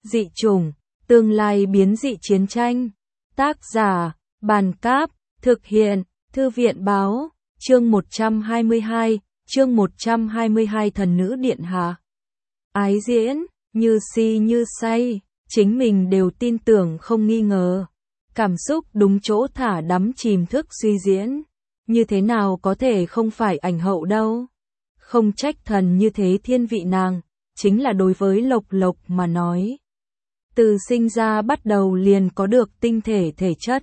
Dị chủng, tương lai biến dị chiến tranh. Tác giả, Bàn Cáp, thực hiện, Thư viện Báo, chương 122, Thần nữ điện hạ. Ái diễn, như si như say, chính mình đều tin tưởng không nghi ngờ. Cảm xúc đúng chỗ thả đắm chìm thức suy diễn, như thế nào có thể không phải ảnh hậu đâu. Không trách thần như thế thiên vị nàng, chính là đối với Lộc Lộc mà nói. Từ sinh ra bắt đầu liền có được tinh thể thể chất.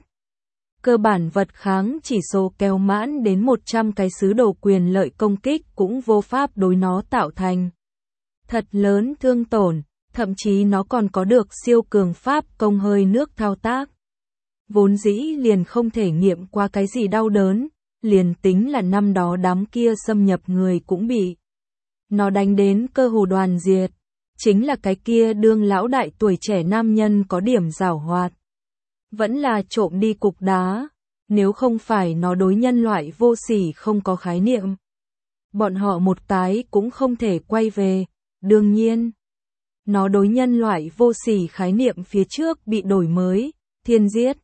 Cơ bản vật kháng chỉ số kéo mãn đến 100 cái sứ đồ quyền lợi công kích cũng vô pháp đối nó tạo thành thật lớn thương tổn, thậm chí nó còn có được siêu cường pháp công hơi nước thao tác. Vốn dĩ liền không thể nghiệm qua cái gì đau đớn, liền tính là năm đó đám kia xâm nhập người cũng bị nó đánh đến cơ hồ đoàn diệt. Chính là cái kia đương lão đại tuổi trẻ nam nhân có điểm giảo hoạt. Vẫn là trộm đi cục đá, nếu không phải nó đối nhân loại vô sỉ không có khái niệm. Bọn họ một cái cũng không thể quay về, đương nhiên. Nó đối nhân loại vô sỉ khái niệm phía trước bị đổi mới, thiên giết.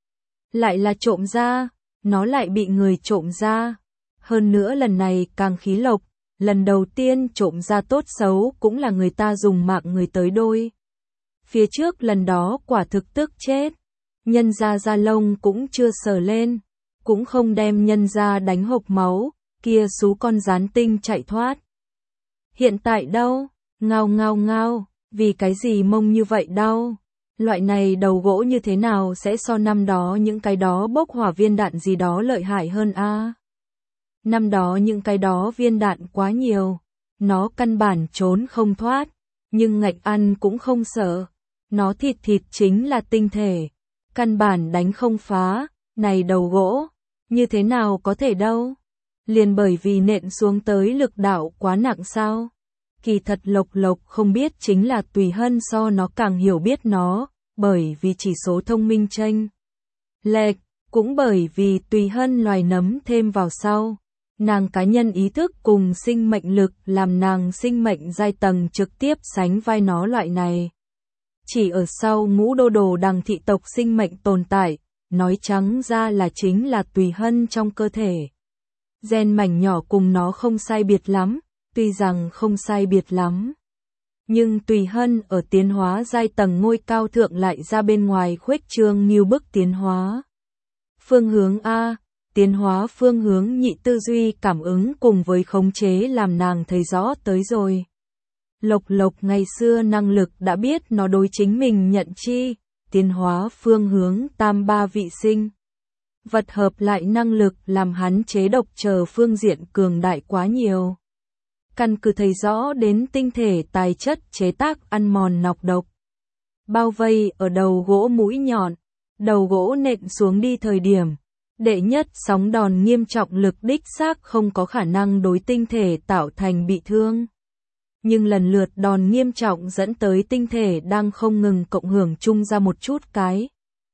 Lại là trộm ra, nó lại bị người trộm ra. Hơn nữa lần này càng khí lộc. Lần đầu tiên trộm ra tốt xấu cũng là người ta dùng mạng người tới đôi. Phía trước lần đó quả thực tức chết. Nhân ra da lông cũng chưa sờ lên. Cũng không đem nhân ra đánh hộc máu. Kia xú con gián tinh chạy thoát. Hiện tại đâu? Ngao ngao ngao. Vì cái gì mông như vậy đau? Loại này đầu gỗ như thế nào sẽ so năm đó những cái đó bốc hỏa viên đạn gì đó lợi hại hơn a? Năm đó những cái đó viên đạn quá nhiều, nó căn bản trốn không thoát, nhưng ngạch ăn cũng không sợ, nó thịt chính là tinh thể, căn bản đánh không phá, này đầu gỗ, như thế nào có thể đâu, liền bởi vì nện xuống tới lực đạo quá nặng sao, kỳ thật Lộc Lộc không biết chính là Tùy Hân so nó càng hiểu biết nó, bởi vì chỉ số thông minh chênh lệch, cũng bởi vì Tùy Hân loài nấm thêm vào sau. Nàng cá nhân ý thức cùng sinh mệnh lực làm nàng sinh mệnh giai tầng trực tiếp sánh vai nó loại này. Chỉ ở sau ngũ đô đồ đằng thị tộc sinh mệnh tồn tại, nói trắng ra là chính là Tùy Hân trong cơ thể. Gen mảnh nhỏ cùng nó không sai biệt lắm, tuy rằng không sai biệt lắm. Nhưng Tùy Hân ở tiến hóa giai tầng ngôi cao thượng lại ra bên ngoài khuếch trương như bức tiến hóa. Phương hướng A. Tiến hóa phương hướng nhị tư duy cảm ứng cùng với khống chế làm nàng thấy rõ tới rồi. Lộc Lộc ngày xưa năng lực đã biết nó đối chính mình nhận chi, tiến hóa phương hướng tam ba vị sinh. Vật hợp lại năng lực làm hắn chế độc chờ phương diện cường đại quá nhiều. Căn cứ thấy rõ đến tinh thể tài chất chế tác ăn mòn nọc độc. Bao vây ở đầu gỗ mũi nhọn, đầu gỗ nện xuống đi thời điểm. Đệ nhất sóng đòn nghiêm trọng lực đích xác không có khả năng đối tinh thể tạo thành bị thương. Nhưng lần lượt đòn nghiêm trọng dẫn tới tinh thể đang không ngừng cộng hưởng chung ra một chút cái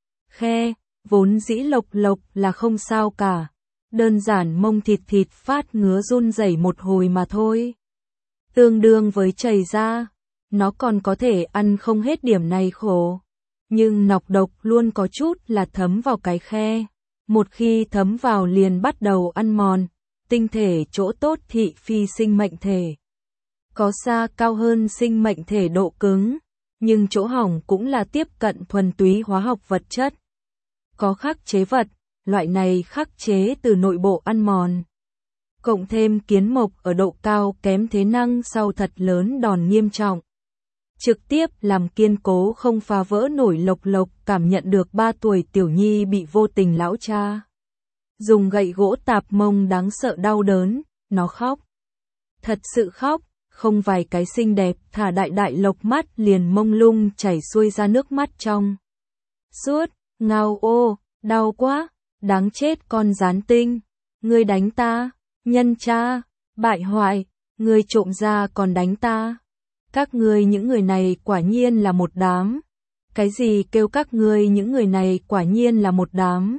khe, vốn dĩ Lộc Lộc là không sao cả. Đơn giản mông thịt phát ngứa run rẩy một hồi mà thôi. Tương đương với chảy ra, nó còn có thể ăn không hết điểm này khổ. Nhưng nọc độc luôn có chút là thấm vào cái khe. Một khi thấm vào liền bắt đầu ăn mòn, tinh thể chỗ tốt thị phi sinh mệnh thể. Có xa cao hơn sinh mệnh thể độ cứng, nhưng chỗ hỏng cũng là tiếp cận thuần túy hóa học vật chất. Có khắc chế vật, loại này khắc chế từ nội bộ ăn mòn. Cộng thêm kiến mộc ở độ cao kém thế năng sau thật lớn đòn nghiêm trọng. Trực tiếp làm kiên cố không phá vỡ nổi Lộc Lộc cảm nhận được 3 tuổi tiểu nhi bị vô tình lão cha dùng gậy gỗ tạp mông đáng sợ đau đớn, nó khóc. Thật sự khóc, không vài cái xinh đẹp thả đại Lộc mắt liền mông lung chảy xuôi ra nước mắt trong. Suốt, ngao ô, đau quá, đáng chết con gián tinh, ngươi đánh ta, nhân cha, bại hoại, ngươi trộm ra còn đánh ta. Các ngươi những người này quả nhiên là một đám. Cái gì kêu các ngươi những người này quả nhiên là một đám.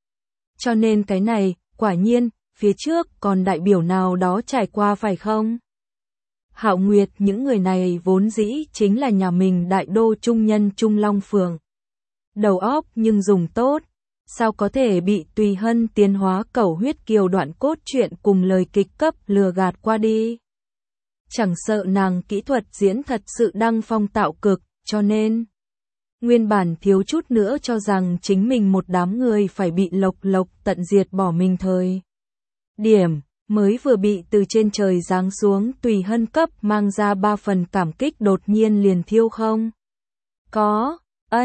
Cho nên cái này, quả nhiên, phía trước còn đại biểu nào đó trải qua phải không? Hạo Nguyệt, những người này vốn dĩ chính là nhà mình đại đô trung nhân Trung Long Phường. Đầu óc nhưng dùng tốt, sao có thể bị Tùy Hân tiến hóa cẩu huyết kiều đoạn cốt truyện cùng lời kịch cấp lừa gạt qua đi. Chẳng sợ nàng kỹ thuật diễn thật sự đăng phong tạo cực, cho nên nguyên bản thiếu chút nữa cho rằng chính mình một đám người phải bị Lộc Lộc tận diệt bỏ mình thời điểm mới vừa bị từ trên trời giáng xuống Tùy Hân cấp mang ra 3 phần cảm kích đột nhiên liền thiêu không. Có,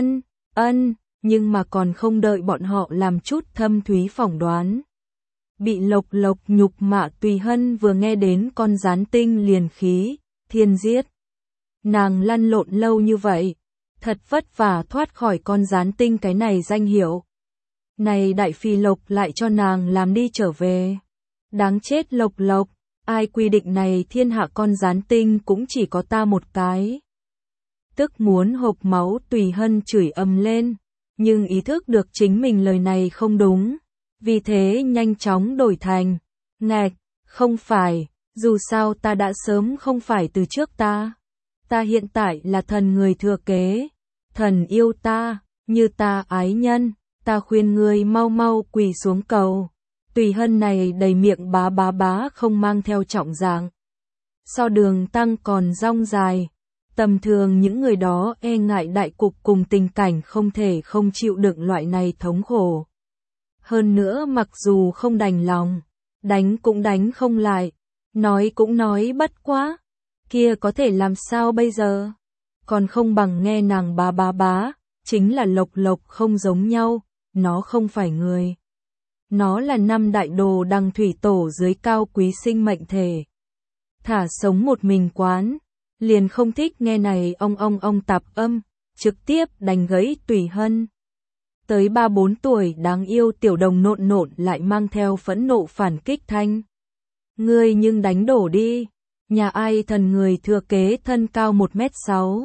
nhưng mà còn không đợi bọn họ làm chút thâm thúy phỏng đoán. Bị Lộc Lộc nhục mạ Tùy Hân vừa nghe đến con gián tinh liền khí, thiên giết. Nàng lăn lộn lâu như vậy, thật vất vả thoát khỏi con gián tinh cái này danh hiệu. Này đại phi Lộc lại cho nàng làm đi trở về. Đáng chết Lộc Lộc, ai quy định này thiên hạ con gián tinh cũng chỉ có ta một cái. Tức muốn hộc máu Tùy Hân chửi ầm lên, nhưng ý thức được chính mình lời này không đúng, vì thế nhanh chóng đổi thành, ngạch, không phải, dù sao ta đã sớm không phải từ trước ta. Ta hiện tại là thần người thừa kế, thần yêu ta, như ta ái nhân, ta khuyên ngươi mau mau quỳ xuống cầu. Tùy Hân này đầy miệng bá không mang theo trọng dạng. So đường tăng còn rong dài, tầm thường những người đó e ngại đại cục cùng tình cảnh không thể không chịu đựng loại này thống khổ. Hơn nữa mặc dù không đành lòng, đánh cũng đánh không lại, nói cũng nói bất quá, kia có thể làm sao bây giờ? Còn không bằng nghe nàng bá, chính là Lộc Lộc không giống nhau, nó không phải người. Nó là 5 đại đồ đằng thủy tổ dưới cao quý sinh mệnh thể. Thả sống một mình quán, liền không thích nghe này ông tạp âm, trực tiếp đánh gãy Tùy Hân. Tới 3-4 tuổi đáng yêu tiểu đồng nộn lại mang theo phẫn nộ phản kích thanh. Ngươi nhưng đánh đổ đi, nhà ai thần người thừa kế thân cao 1m6.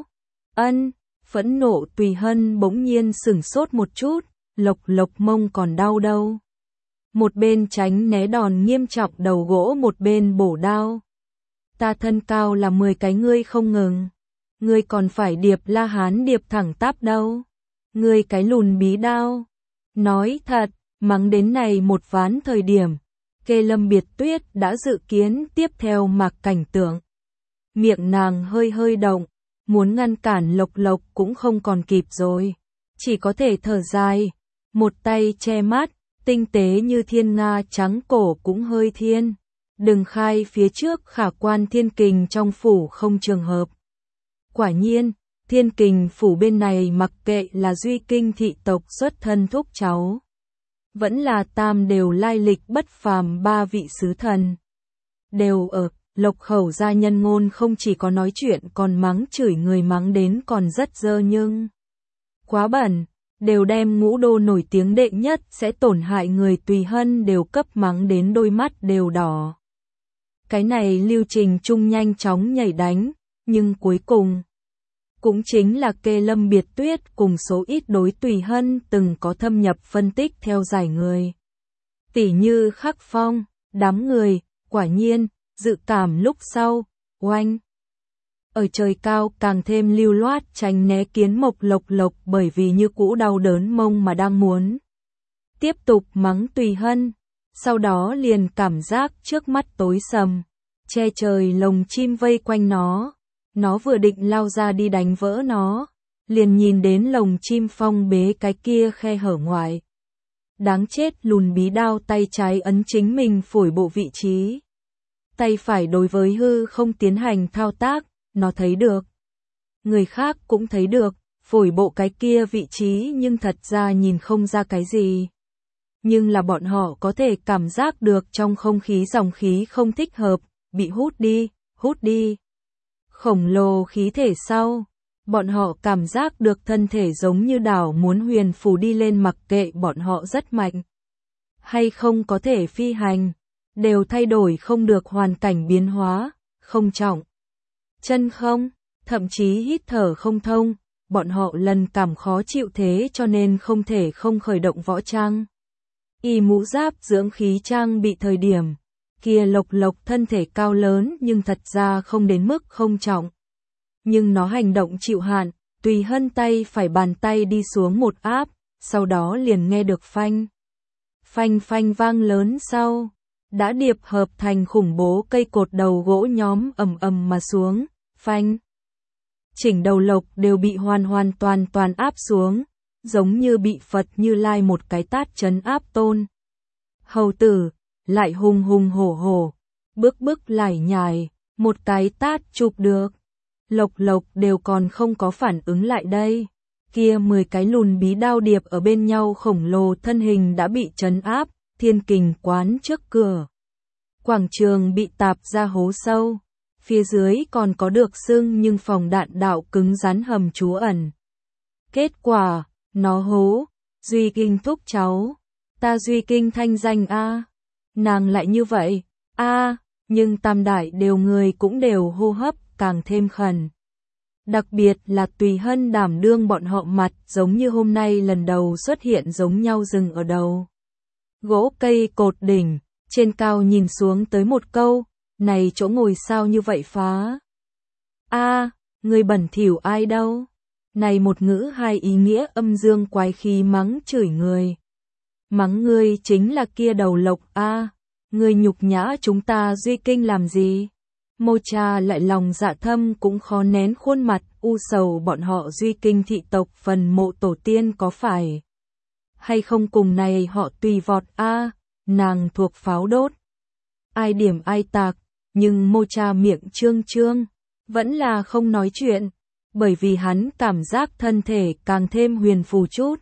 Phẫn nộ Tùy Hân bỗng nhiên sửng sốt một chút, Lộc Lộc mông còn đau đâu. Một bên tránh né đòn nghiêm trọng đầu gỗ một bên bổ đao. Ta thân cao là 10 cái ngươi không ngừng. Ngươi còn phải điệp La Hán điệp thẳng tắp đâu. Ngươi cái lùn bí đao. Nói thật, mắng đến này một ván thời điểm, Kê Lâm Biệt Tuyết đã dự kiến tiếp theo mạc cảnh tượng. Miệng nàng hơi động, muốn ngăn cản Lộc Lộc cũng không còn kịp rồi. Chỉ có thể thở dài, một tay che mắt, tinh tế như thiên nga trắng cổ cũng hơi thiên. Đừng khai phía trước khả quan thiên kình trong phủ không trường hợp. Quả nhiên, thiên kình phủ bên này mặc kệ là Duy Kinh thị tộc xuất thân thúc cháu. Vẫn là tam đều lai lịch bất phàm 3 vị sứ thần. Đều ở, Lộc khẩu gia nhân ngôn không chỉ có nói chuyện còn mắng chửi người mắng đến còn rất dơ nhưng quá bẩn. Đều đem Ngũ Đô nổi tiếng đệ nhất sẽ tổn hại người Tùy Hân đều cấp mắng đến đôi mắt đều đỏ. Cái này lưu trình chung nhanh chóng nhảy đánh, nhưng cuối cùng cũng chính là Kê Lâm Biệt Tuyết cùng số ít đối Tùy Hân từng có thâm nhập phân tích theo giải người. Tỉ như Khắc Phong, đám người, quả nhiên, dự cảm lúc sau, oanh. Ở trời cao càng thêm lưu loát tránh né kiến mộc Lộc Lộc bởi vì như cũ đau đớn mông mà đang muốn tiếp tục mắng Tùy Hân, sau đó liền cảm giác trước mắt tối sầm, che trời lồng chim vây quanh nó vừa định lao ra đi đánh vỡ nó, liền nhìn đến lồng chim phong bế cái kia khe hở ngoài. Đáng chết lùn bí đao tay trái ấn chính mình phổi bộ vị trí. Tay phải đối với hư không tiến hành thao tác. Nó thấy được. Người khác cũng thấy được, phổi bộ cái kia vị trí nhưng thật ra nhìn không ra cái gì. Nhưng là bọn họ có thể cảm giác được trong không khí dòng khí không thích hợp, bị hút đi. Khổng lồ khí thể sau, bọn họ cảm giác được thân thể giống như đảo muốn huyền phù đi lên mặc kệ bọn họ rất mạnh. Hay không có thể phi hành, đều thay đổi không được hoàn cảnh biến hóa, không trọng. Chân không, thậm chí hít thở không thông, bọn họ lần cảm khó chịu thế cho nên không thể không khởi động võ trang. Y mũ giáp dưỡng khí trang bị thời điểm, Kia Lộc Lộc thân thể cao lớn nhưng thật ra không đến mức không trọng. Nhưng nó hành động chịu hạn, Tùy Hân tay phải bàn tay đi xuống một áp, sau đó liền nghe được phanh. Phanh phanh vang lớn sau, đã điệp hợp thành khủng bố cây cột đầu gỗ nhóm ầm ầm mà xuống, phanh. Chỉnh đầu Lộc đều bị hoàn toàn áp xuống, giống như bị Phật Như Lai một cái tát trấn áp tôn. Hầu tử, lại hùng hùng hổ, bức lải nhải, một cái tát chụp được. Lộc Lộc đều còn không có phản ứng lại đây. Kia 10 cái lùn bí đao điệp ở bên nhau khổng lồ thân hình đã bị trấn áp, Thiên Kình quán trước cửa. Quảng trường bị tạp ra hố sâu. Phía dưới còn có được xưng nhưng phòng đạn đạo cứng rắn hầm trú ẩn. Kết quả, nó hố, Duy Kinh thúc cháu. Ta Duy Kinh thanh danh a. Nàng lại như vậy, a, nhưng tam đại đều người cũng đều hô hấp càng thêm khẩn. Đặc biệt là Tùy Hân đảm đương bọn họ mặt giống như hôm nay lần đầu xuất hiện giống nhau dừng ở đầu. Gỗ cây cột đỉnh, trên cao nhìn xuống tới một câu, này chỗ ngồi sao như vậy phá. A, người bẩn thỉu ai đâu. Này một ngữ hai ý nghĩa âm dương quái khí mắng chửi người. Mắng ngươi chính là kia đầu Lộc a, ngươi nhục nhã chúng ta Duy Kinh làm gì? Mô Cha lại lòng dạ thâm cũng khó nén khuôn mặt u sầu bọn họ Duy Kinh thị tộc phần mộ tổ tiên có phải hay không cùng này họ Tùy vọt a, nàng thuộc pháo đốt. Ai điểm ai tạc, nhưng Mô Cha miệng trương, vẫn là không nói chuyện, bởi vì hắn cảm giác thân thể càng thêm huyền phù chút.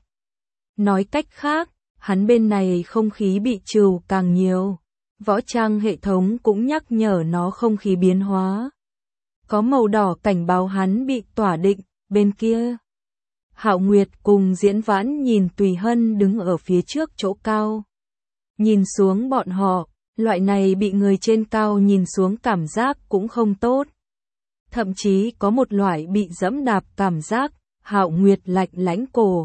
Nói cách khác, hắn bên này không khí bị trừ càng nhiều. Võ trang hệ thống cũng nhắc nhở nó không khí biến hóa. Có màu đỏ cảnh báo hắn bị tỏa định, bên kia. Hạo Nguyệt cùng Diễn Vãn nhìn Tùy Hân đứng ở phía trước chỗ cao. Nhìn xuống bọn họ, loại này bị người trên cao nhìn xuống cảm giác cũng không tốt. Thậm chí có một loại bị dẫm đạp cảm giác, Hạo Nguyệt lạnh lãnh cổ.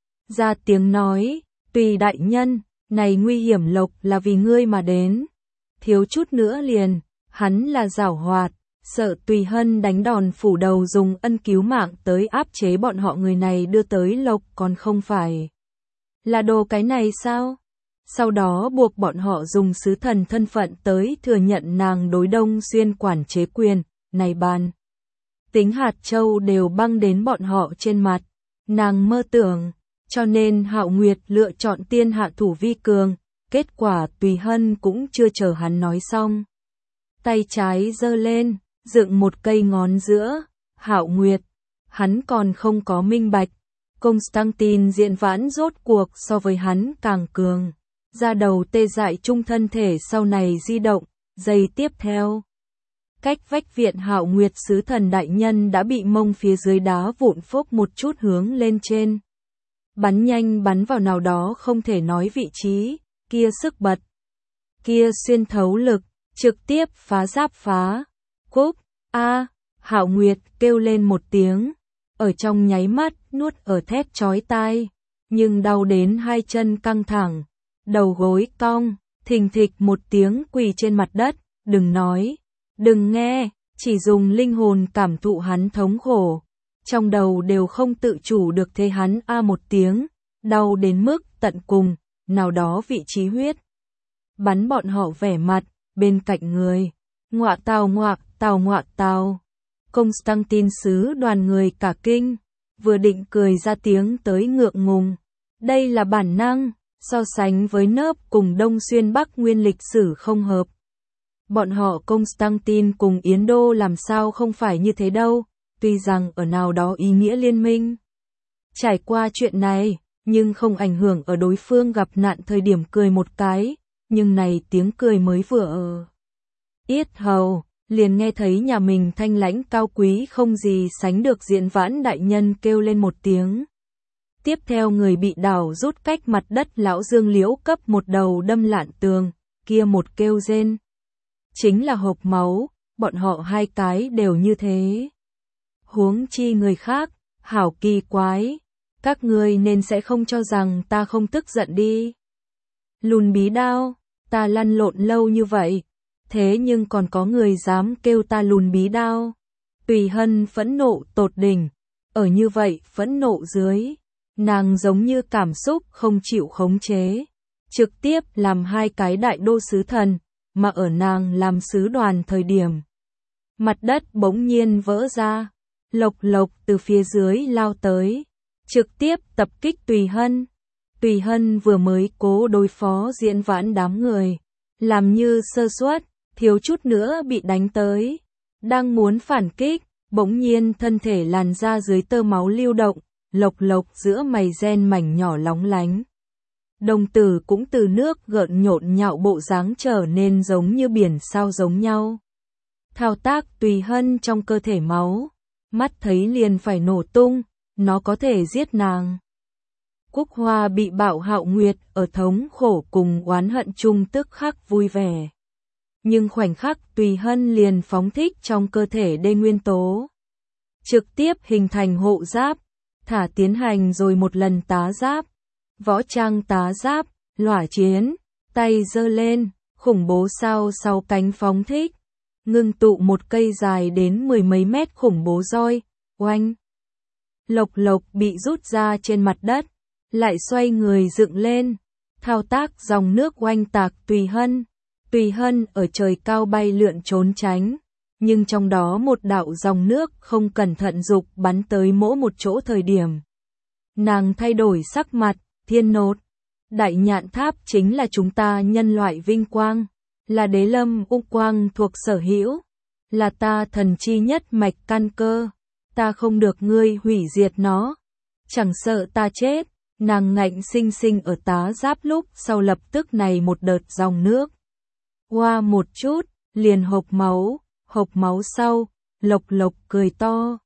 Ra tiếng nói, Tùy đại nhân. Này nguy hiểm Lộc là vì ngươi mà đến. Thiếu chút nữa liền, hắn là giảo hoạt, sợ Tùy Hân đánh đòn phủ đầu dùng ân cứu mạng tới áp chế bọn họ người này đưa tới Lộc còn không phải. Là đồ cái này sao? Sau đó buộc bọn họ dùng sứ thần thân phận tới thừa nhận nàng đối Đông Xuyên quản chế quyền, này bàn. Tính hạt châu đều băng đến bọn họ trên mặt, nàng mơ tưởng. Cho nên Hạo Nguyệt lựa chọn tiên hạ thủ vi cường, kết quả Tùy Hân cũng chưa chờ hắn nói xong. Tay trái giơ lên, dựng một cây ngón giữa, Hạo Nguyệt, hắn còn không có minh bạch. Constantine Diễn Vãn rốt cuộc so với hắn càng cường, ra đầu tê dại trung thân thể sau này di động, giây tiếp theo. Cách vách viện Hạo Nguyệt sứ thần đại nhân đã bị mông phía dưới đá vụn phốc một chút hướng lên trên. Bắn nhanh bắn vào nào đó không thể nói vị trí, kia sức bật, kia xuyên thấu lực, trực tiếp phá giáp phá. Cúp, a, Hạo Nguyệt kêu lên một tiếng, ở trong nháy mắt nuốt ở thét chói tai, nhưng đau đến hai chân căng thẳng, đầu gối cong, thình thịch một tiếng quỳ trên mặt đất, đừng nói, đừng nghe, chỉ dùng linh hồn cảm thụ hắn thống khổ. Trong đầu đều không tự chủ được thế hắn a một tiếng, đau đến mức tận cùng, nào đó vị trí huyết. Bắn bọn họ vẻ mặt, bên cạnh người. Ngọa tào. Constantine sứ đoàn người cả kinh, vừa định cười ra tiếng tới ngượng ngùng. Đây là bản năng, so sánh với nớp cùng Đông Xuyên Bắc Nguyên lịch sử không hợp. Bọn họ Constantine cùng Yến Đô làm sao không phải như thế đâu. Tuy rằng ở nào đó ý nghĩa liên minh trải qua chuyện này, nhưng không ảnh hưởng ở đối phương gặp nạn thời điểm cười một cái, nhưng này tiếng cười mới vừa ở yết hầu, liền nghe thấy nhà mình thanh lãnh cao quý không gì sánh được Diễn Vãn đại nhân kêu lên một tiếng. Tiếp theo người bị đảo rút cách mặt đất lão Dương Liễu cấp một đầu đâm lạn tường, kia một kêu rên. Chính là hộc máu, bọn họ hai cái đều như thế. Huống chi người khác, hảo kỳ quái, các ngươi nên sẽ không cho rằng ta không tức giận đi. Lùn bí đao, ta lăn lộn lâu như vậy, thế nhưng còn có người dám kêu ta lùn bí đao. Tùy Hân phẫn nộ tột đỉnh, ở như vậy phẫn nộ dưới, nàng giống như cảm xúc không chịu khống chế, trực tiếp làm hai cái đại đô sứ thần, mà ở nàng làm sứ đoàn thời điểm. Mặt đất bỗng nhiên vỡ ra, Lộc Lộc từ phía dưới lao tới, trực tiếp tập kích Tùy Hân. Tùy Hân vừa mới cố đối phó Diễn Vãn đám người, làm như sơ suất, thiếu chút nữa bị đánh tới. Đang muốn phản kích, bỗng nhiên thân thể làn ra dưới tơ máu lưu động, Lộc Lộc giữa mày ren mảnh nhỏ lóng lánh. Đồng tử cũng từ nước gợn nhộn nhạo bộ dáng trở nên giống như biển sao giống nhau. Thao tác Tùy Hân trong cơ thể máu, mắt thấy liền phải nổ tung, nó có thể giết nàng. Cúc Hoa bị Bạo Hạo Nguyệt ở thống khổ cùng oán hận chung tức khắc vui vẻ. Nhưng khoảnh khắc Tùy Hân liền phóng thích trong cơ thể đê nguyên tố. Trực tiếp hình thành hộ giáp, thả tiến hành rồi một lần tá giáp. Võ trang tá giáp, lỏa chiến, tay giơ lên, khủng bố sao sau cánh phóng thích. Ngưng tụ một cây dài đến 10 mấy mét khủng bố roi, oanh. Lộc Lộc bị rút ra trên mặt đất, lại xoay người dựng lên, thao tác dòng nước oanh tạc Tùy Hân. Tùy Hân ở trời cao bay lượn trốn tránh, nhưng trong đó một đạo dòng nước không cẩn thận dục bắn tới mỗi một chỗ thời điểm. Nàng thay đổi sắc mặt, Thiên Nột. Đại Nhạn Tháp chính là chúng ta nhân loại vinh quang, là đế lâm u quang thuộc sở hữu, là ta thần chi nhất mạch căn cơ, ta không được ngươi hủy diệt nó, chẳng sợ ta chết. Nàng ngạnh sinh sinh ở tá giáp lúc sau lập tức này một đợt dòng nước. Qua một chút, liền hộc máu sau, Lộc Lộc cười to.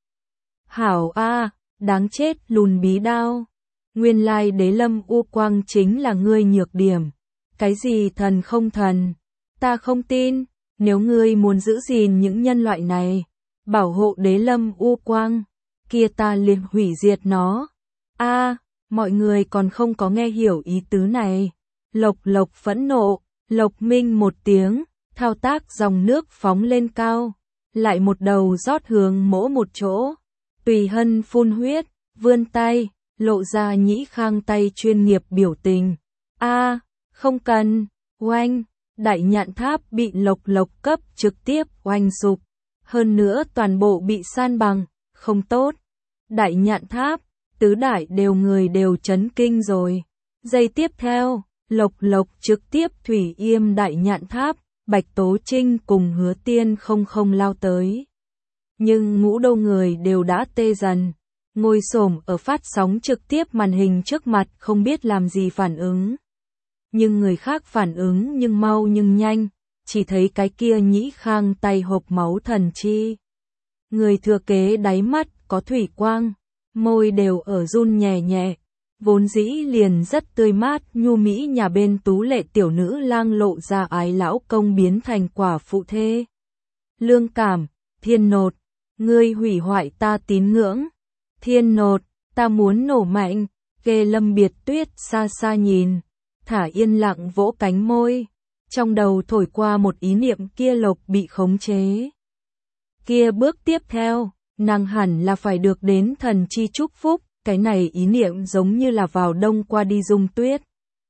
Hảo a, đáng chết lùn bí đao. Nguyên lai đế lâm u quang chính là ngươi nhược điểm. Cái gì thần không thần? Ta không tin, nếu ngươi muốn giữ gìn những nhân loại này, bảo hộ đế lâm u quang, kia ta liền hủy diệt nó. A, mọi người còn không có nghe hiểu ý tứ này. Lộc Lộc phẫn nộ, Lộc Minh một tiếng, thao tác dòng nước phóng lên cao, lại một đầu rót hướng mỗi một chỗ. Tùy Hân phun huyết, vươn tay, lộ ra nhĩ khang tay chuyên nghiệp biểu tình. A, không cần, oanh, Đại Nhạn Tháp bị Lộc Lộc cấp trực tiếp oanh sụp, hơn nữa toàn bộ bị san bằng, không tốt. Đại Nhạn Tháp, tứ đại đều người đều chấn kinh rồi. Giây tiếp theo, Lộc Lộc trực tiếp thủy yêm Đại Nhạn Tháp, Bạch Tố Trinh cùng Hứa Tiên không lao tới. Nhưng ngũ đâu người đều đã tê dần, ngồi xổm ở phát sóng trực tiếp màn hình trước mặt không biết làm gì phản ứng. Nhưng người khác phản ứng nhưng mau nhưng nhanh, chỉ thấy cái kia nhĩ khang tay hộp máu thần chi. Người thừa kế đáy mắt có thủy quang, môi đều ở run nhẹ nhẹ, vốn dĩ liền rất tươi mát nhu mỹ nhà bên tú lệ tiểu nữ lang lộ ra ái lão công biến thành quả phụ thê. Lương Cảm, Thiên Nột, ngươi hủy hoại ta tín ngưỡng. Thiên Nột, ta muốn nổ mạnh. Ghê Lâm Biệt Tuyết xa xa nhìn, thả yên lặng vỗ cánh môi, trong đầu thổi qua một ý niệm kia Lộc bị khống chế. Kia bước tiếp theo, nàng hẳn là phải được đến thần chi chúc phúc, cái này ý niệm giống như là vào đông qua đi dung tuyết.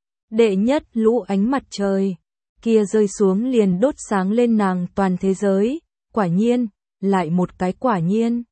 Đệ nhất lũ ánh mặt trời, kia rơi xuống liền đốt sáng lên nàng toàn thế giới, quả nhiên, lại một cái quả nhiên.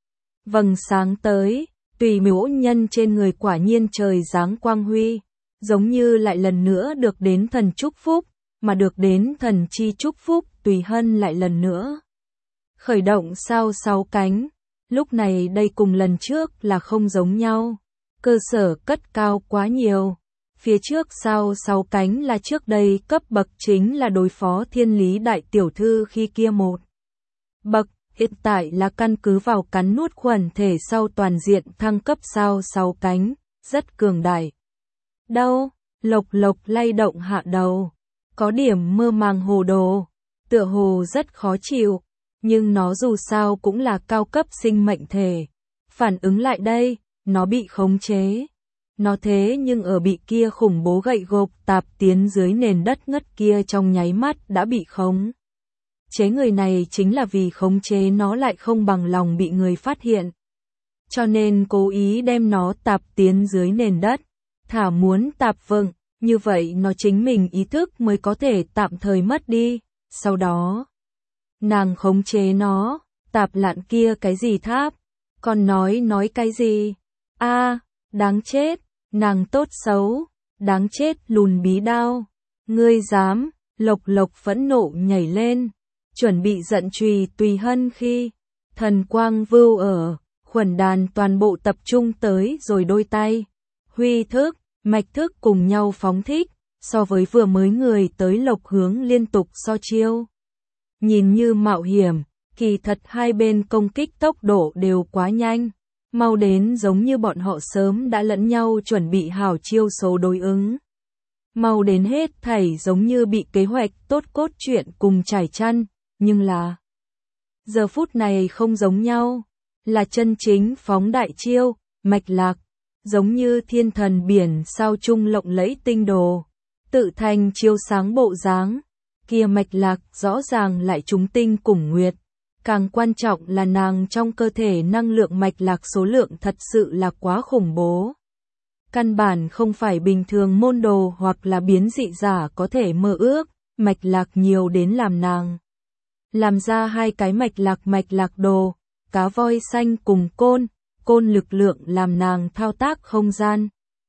Vầng sáng tới, tùy miếu nhân trên người quả nhiên trời giáng quang huy, giống như lại lần nữa được đến thần chúc phúc, mà được đến thần chi chúc phúc Tùy Hân lại lần nữa. Khởi động sao 6 cánh, lúc này đây cùng lần trước là không giống nhau, cơ sở cất cao quá nhiều. Phía trước sao 6 cánh là trước đây cấp bậc chính là đối phó Thiên Lý đại tiểu thư khi kia một bậc, hiện tại là căn cứ vào cắn nuốt khuẩn thể sau toàn diện thăng cấp sao 6 cánh, rất cường đại. Đâu, Lộc Lộc lay động hạ đầu, có điểm mơ màng hồ đồ, tựa hồ rất khó chịu, nhưng nó dù sao cũng là cao cấp sinh mệnh thể. Phản ứng lại đây, nó bị khống chế. Nó thế nhưng ở bị kia khủng bố gậy gộc tạp tiến dưới nền đất ngất kia trong nháy mắt đã bị khống chế người này chính là vì khống chế nó lại không bằng lòng bị người phát hiện. Cho nên cố ý đem nó tạp tiến dưới nền đất, thả muốn tạp vựng, như vậy nó chính mình ý thức mới có thể tạm thời mất đi, sau đó nàng khống chế nó, tạp lạn kia cái gì tháp, còn nói cái gì, đáng chết, nàng tốt xấu, đáng chết lùn bí đao, ngươi dám, Lộc Lộc phẫn nộ nhảy lên, chuẩn bị giận chùy Tùy Hân khi thần quang vưu ở, khuẩn đàn toàn bộ tập trung tới rồi đôi tay, huy thức, mạch thức cùng nhau phóng thích, so với vừa mới người tới Lộc Hướng liên tục so chiêu. Nhìn như mạo hiểm, kỳ thật hai bên công kích tốc độ đều quá nhanh, mau đến giống như bọn họ sớm đã lẫn nhau chuẩn bị hảo chiêu số đối ứng. Mau đến hết thảy giống như bị kế hoạch tốt cốt truyện cùng trải chăn, nhưng là giờ phút này không giống nhau, là chân chính phóng đại chiêu, mạch lạc, giống như thiên thần biển sao trung lộng lẫy tinh đồ, tự thành chiếu sáng bộ dáng, kia mạch lạc rõ ràng lại trúng tinh cùng nguyệt. Càng quan trọng là nàng trong cơ thể năng lượng mạch lạc số lượng thật sự là quá khủng bố. Căn bản không phải bình thường môn đồ hoặc là biến dị giả có thể mơ ước, mạch lạc nhiều đến làm nàng. Làm ra hai cái mạch lạc đồ, cá voi xanh cùng côn lực lượng làm nàng thao tác không gian.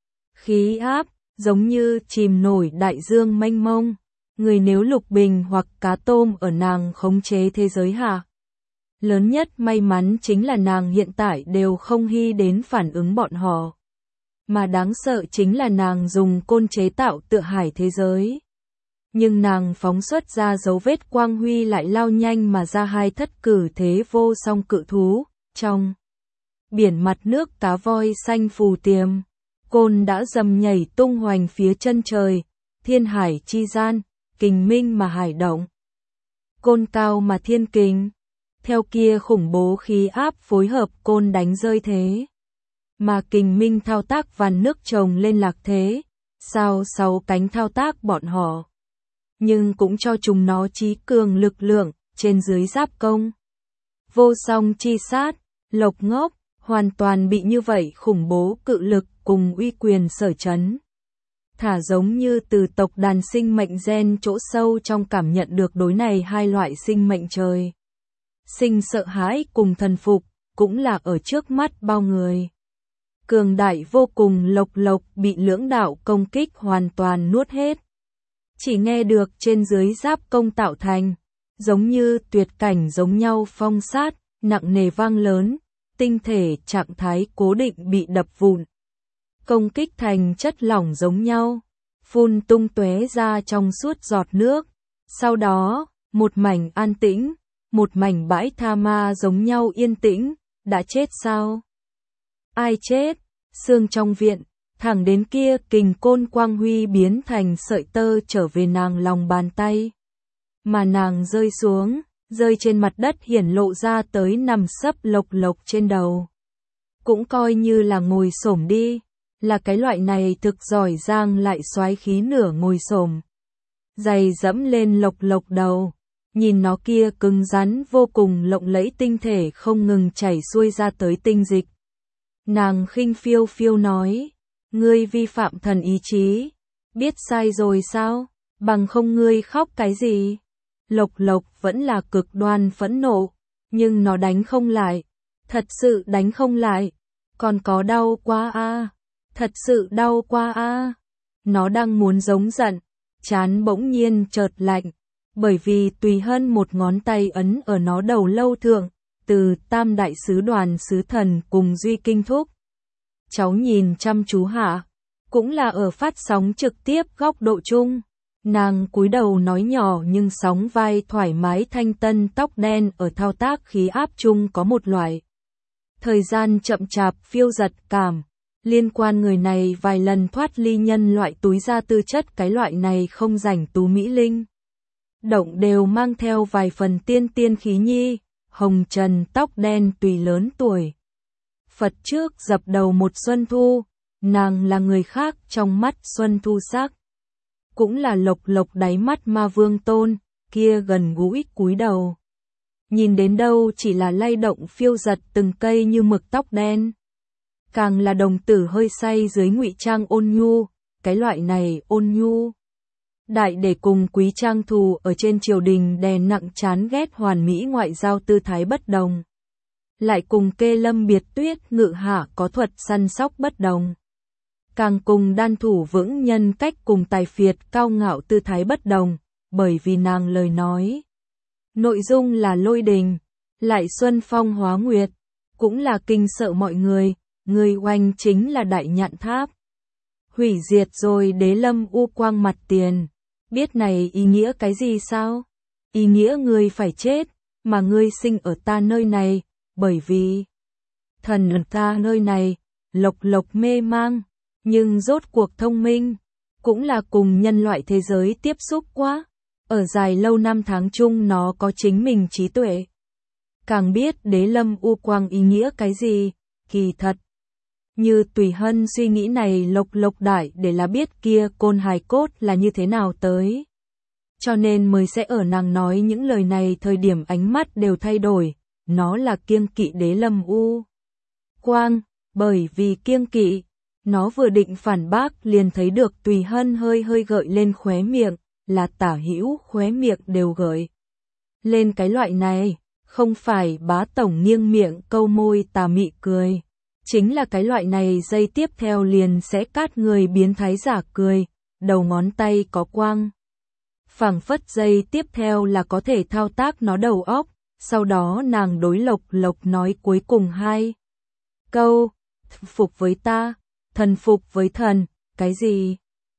Khí áp, giống như chìm nổi đại dương mênh mông, người nếu lục bình hoặc cá tôm ở nàng khống chế thế giới hạ. Lớn nhất may mắn chính là nàng hiện tại đều không hy đến phản ứng bọn họ. Mà đáng sợ chính là nàng dùng côn chế tạo tựa hải thế giới. Nhưng nàng phóng xuất ra dấu vết quang huy lại lao nhanh mà ra hai thất cử thế vô song cự thú, trong biển mặt nước cá voi xanh phù tiềm. Côn đã dầm nhảy tung hoành phía chân trời, thiên hải chi gian, kình minh mà hải động. Côn cao mà thiên kình. Theo kia khủng bố khí áp phối hợp côn đánh rơi thế. Mà kình minh thao tác vàn nước trồng lên lạc thế, sao sáu cánh thao tác bọn họ. Nhưng cũng cho chúng nó trí cường lực lượng, trên dưới giáp công. Vô song chi sát, Lộc Ngốc, hoàn toàn bị như vậy khủng bố cự lực cùng uy quyền sở chấn. Thả giống như từ tộc đàn sinh mệnh gen chỗ sâu trong cảm nhận được đối này hai loại sinh mệnh trời. Sinh sợ hãi cùng thần phục, cũng là ở trước mắt bao người. Cường đại vô cùng Lộc Lộc bị lưỡng đạo công kích hoàn toàn nuốt hết. Chỉ nghe được trên dưới giáp công tạo thành, giống như tuyệt cảnh giống nhau phong sát, nặng nề vang lớn, tinh thể trạng thái cố định bị đập vụn. Công kích thành chất lỏng giống nhau, phun tung tóe ra trong suốt giọt nước. Sau đó, một mảnh an tĩnh, một mảnh bãi tha ma giống nhau yên tĩnh, đã chết sao? Ai chết? Xương trong viện, thẳng đến kia kình côn quang huy biến thành sợi tơ trở về nàng lòng bàn tay. Mà nàng rơi xuống, rơi trên mặt đất hiển lộ ra tới nằm sấp Lộc Lộc trên đầu. Cũng coi như là ngồi xổm đi, là cái loại này thực giỏi giang lại xoái khí nửa ngồi xổm. Giày dẫm lên Lộc Lộc đầu, nhìn nó kia cứng rắn vô cùng lộng lẫy tinh thể không ngừng chảy xuôi ra tới tinh dịch. Nàng khinh phiêu phiêu nói, ngươi vi phạm thần ý chí, biết sai rồi sao, bằng không ngươi khóc cái gì. Lộc Lộc vẫn là cực đoan phẫn nộ, nhưng nó đánh không lại, thật sự đánh không lại, còn có đau quá a, thật sự đau quá a. Nó đang muốn giống giận, trán bỗng nhiên chợt lạnh, bởi vì Tùy Hân một ngón tay ấn ở nó đầu lâu thượng, từ Tam Đại Sứ Đoàn Sứ Thần cùng Duy Kinh Thúc. Cháu nhìn chăm chú hạ, cũng là ở phát sóng trực tiếp góc độ chung. Nàng cúi đầu nói nhỏ nhưng sóng vai thoải mái thanh tân tóc đen ở thao tác khí áp chung có một loại thời gian chậm chạp phiêu giật cảm. Liên quan người này vài lần thoát ly nhân loại túi ra tư chất cái loại này không rảnh tú mỹ linh. Động đều mang theo vài phần tiên tiên khí nhi, hồng trần tóc đen tùy lớn tuổi. Phật trước dập đầu một Xuân Thu, nàng là người khác trong mắt Xuân Thu sắc. Cũng là Lộc Lộc đáy mắt ma vương tôn, kia gần gũi cúi đầu. Nhìn đến đâu chỉ là lay động phiêu giật từng cây như mực tóc đen. Càng là đồng tử hơi say dưới ngụy trang ôn nhu, cái loại này ôn nhu. Đại để cùng Quý Trang Thù ở trên triều đình đè nặng chán ghét hoàn mỹ ngoại giao tư thái bất đồng. Lại cùng Kê Lâm Biệt Tuyết ngự hạ có thuật săn sóc bất đồng. Càng cùng Đan Thủ vững nhân cách cùng tài phiệt cao ngạo tư thái bất đồng, bởi vì nàng lời nói. Nội dung là lôi đình, lại xuân phong hóa nguyệt, cũng là kinh sợ mọi người oanh chính là đại nhạn tháp. Hủy diệt rồi Đế Lâm U Quang mặt tiền, biết này ý nghĩa cái gì sao? Ý nghĩa ngươi phải chết, mà ngươi sinh ở ta nơi này, bởi vì thần ở ta nơi này, lộc lộc mê mang, nhưng rốt cuộc thông minh, cũng là cùng nhân loại thế giới tiếp xúc quá. Ở dài lâu năm tháng chung nó có chính mình trí tuệ. Càng biết Đế Lâm U Quang ý nghĩa cái gì, kỳ thật. Như Tùy Hân suy nghĩ này lộc lộc đại để là biết kia côn hài cốt là như thế nào tới. Cho nên mới sẽ ở nàng nói những lời này thời điểm ánh mắt đều thay đổi, nó là kiêng kỵ Đế Lâm U Quang, bởi vì kiêng kỵ, nó vừa định phản bác liền thấy được Tùy Hân hơi hơi gợi lên khóe miệng, là tả hữu khóe miệng đều gợi lên cái loại này, không phải bá tổng nghiêng miệng câu môi tà mị cười. Chính là cái loại này giây tiếp theo liền sẽ cát người biến thái giả cười, đầu ngón tay có quang. Phảng phất giây tiếp theo là có thể thao tác nó đầu óc, sau đó nàng đối Lộc Lộc nói cuối cùng hai câu, phục với ta, thần phục với thần, cái gì?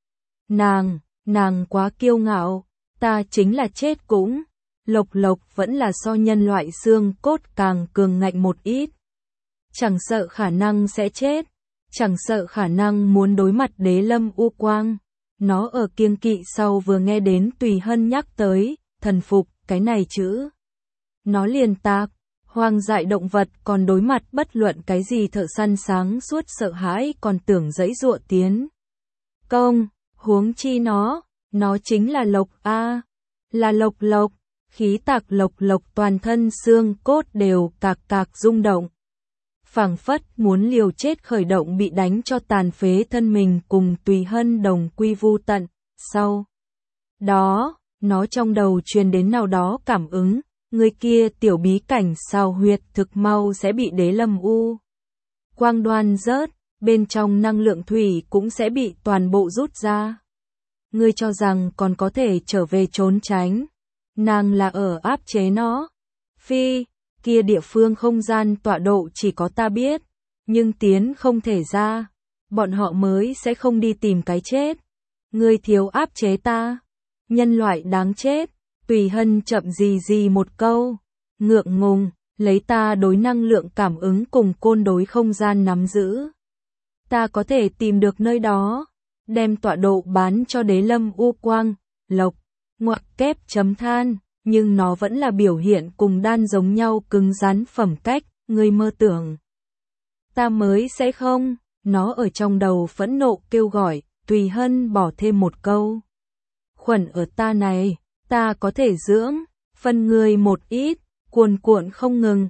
Nàng quá kiêu ngạo, ta chính là chết cũng. Lộc Lộc vẫn là so nhân loại xương cốt càng cường ngạnh một ít. Chẳng sợ khả năng sẽ chết, chẳng sợ khả năng muốn đối mặt Đế Lâm U Quang. Nó ở kiêng kỵ sau vừa nghe đến Tùy Hân nhắc tới, thần phục, cái này chữ. Nó liền tạc, hoang dại động vật còn đối mặt bất luận cái gì thợ săn sáng suốt sợ hãi còn tưởng giãy giụa tiến công, huống chi nó chính là Lộc A, là Lộc Lộc, khí tạc Lộc Lộc toàn thân xương cốt đều cạc cạc rung động. Phảng phất muốn liều chết khởi động bị đánh cho tàn phế thân mình cùng Tùy Hân đồng quy vu tận, sau đó, nó trong đầu truyền đến nào đó cảm ứng, người kia tiểu bí cảnh sao huyệt thực mau sẽ bị Đế Lâm U Quang đoan rớt, bên trong năng lượng thủy cũng sẽ bị toàn bộ rút ra. Ngươi cho rằng còn có thể trở về trốn tránh, nàng là ở áp chế nó. Phi, kia địa phương không gian tọa độ chỉ có ta biết, nhưng tiến không thể ra, bọn họ mới sẽ không đi tìm cái chết. Ngươi thiếu áp chế ta, nhân loại đáng chết. Tùy Hân chậm gì một câu, ngượng ngùng, lấy ta đối năng lượng cảm ứng cùng côn đối không gian nắm giữ. Ta có thể tìm được nơi đó, đem tọa độ bán cho Đế Lâm U Quang, Lộc, ngoặc kép chấm than, nhưng nó vẫn là biểu hiện cùng đan giống nhau cứng rắn phẩm cách, ngươi mơ tưởng. Ta mới sẽ không, nó ở trong đầu phẫn nộ kêu gọi, Tùy Hân bỏ thêm một câu. Khuẩn ở ta này. Ta có thể dưỡng, phân người một ít, cuồn cuộn không ngừng,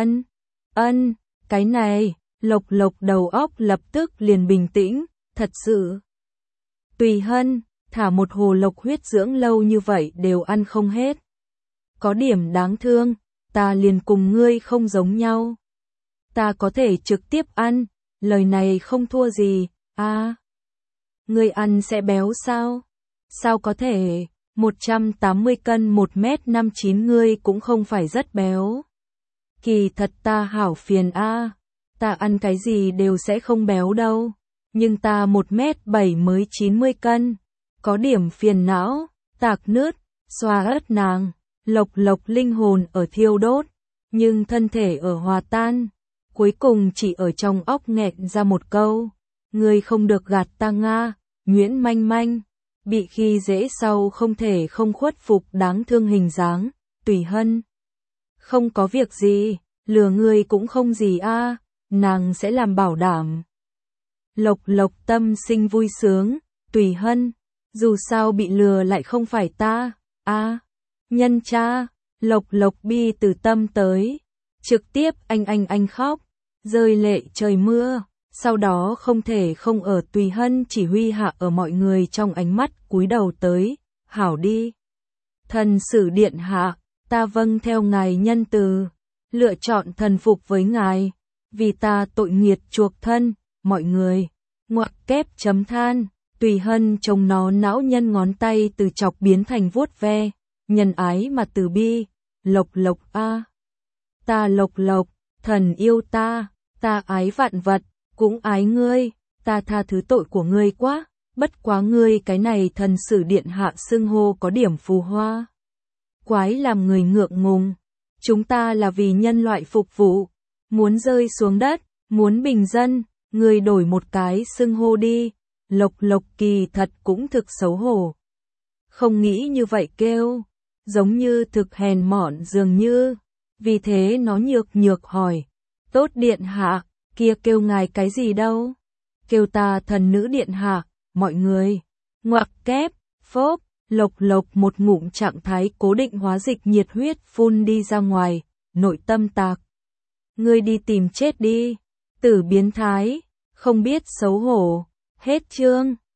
ân, cái này, Lộc Lộc đầu óc lập tức liền bình tĩnh, thật sự. Tùy Hân, thả một hồ lộc huyết dưỡng lâu như vậy đều ăn không hết. Có điểm đáng thương, ta liền cùng ngươi không giống nhau. Ta có thể trực tiếp ăn, lời này không thua gì, ngươi ăn sẽ béo sao? Sao có thể? 180 cân 1m59 ngươi cũng không phải rất béo. Kỳ thật ta hảo phiền ta ăn cái gì đều sẽ không béo đâu. Nhưng ta 1m7 mới 90 cân. Có điểm phiền não, tạc nứt, xoa ớt nàng. Lộc Lộc linh hồn ở thiêu đốt, nhưng thân thể ở hòa tan. Cuối cùng chỉ ở trong óc nghẹn ra một câu. Ngươi không được gạt ta Nga, Nguyễn Manh Manh. Bị khi dễ sau không thể không khuất phục đáng thương hình dáng, Tùy Hân. Không có việc gì, lừa ngươi cũng không gì nàng sẽ làm bảo đảm. Lộc Lộc tâm sinh vui sướng, Tùy Hân, dù sao bị lừa lại không phải ta, Nhân cha, Lộc Lộc bi từ tâm tới. Trực tiếp anh khóc, rơi lệ trời mưa. Sau đó không thể không ở Tùy Hân chỉ huy hạ ở mọi người trong ánh mắt cúi đầu tới, hảo đi. Thần sử điện hạ, ta vâng theo ngài nhân từ, lựa chọn thần phục với ngài, vì ta tội nghiệt chuộc thân, mọi người. Ngoặc kép chấm than, Tùy Hân trông nó não nhân ngón tay từ chọc biến thành vuốt ve, nhân ái mà từ bi, Lộc Lộc a. Ta Lộc Lộc, thần yêu ta ái vạn vật, cũng ái ngươi, ta tha thứ tội của ngươi quá, bất quá ngươi cái này thần sử điện hạ xưng hô có điểm phù hoa. Quái làm người ngượng ngùng, chúng ta là vì nhân loại phục vụ, muốn rơi xuống đất, muốn bình dân, ngươi đổi một cái xưng hô đi, Lộc Lộc kỳ thật cũng thực xấu hổ. Không nghĩ như vậy kêu, giống như thực hèn mọn dường như, vì thế nó nhược hỏi, tốt điện hạ, kia kêu ngài cái gì đâu? Kêu ta thần nữ điện hạ, mọi người. Ngoặc kép, phốp, Lộc Lộc một ngụm trạng thái cố định hóa dịch nhiệt huyết phun đi ra ngoài, nội tâm tạc. Ngươi đi tìm chết đi, tử biến thái, không biết xấu hổ, hết chương.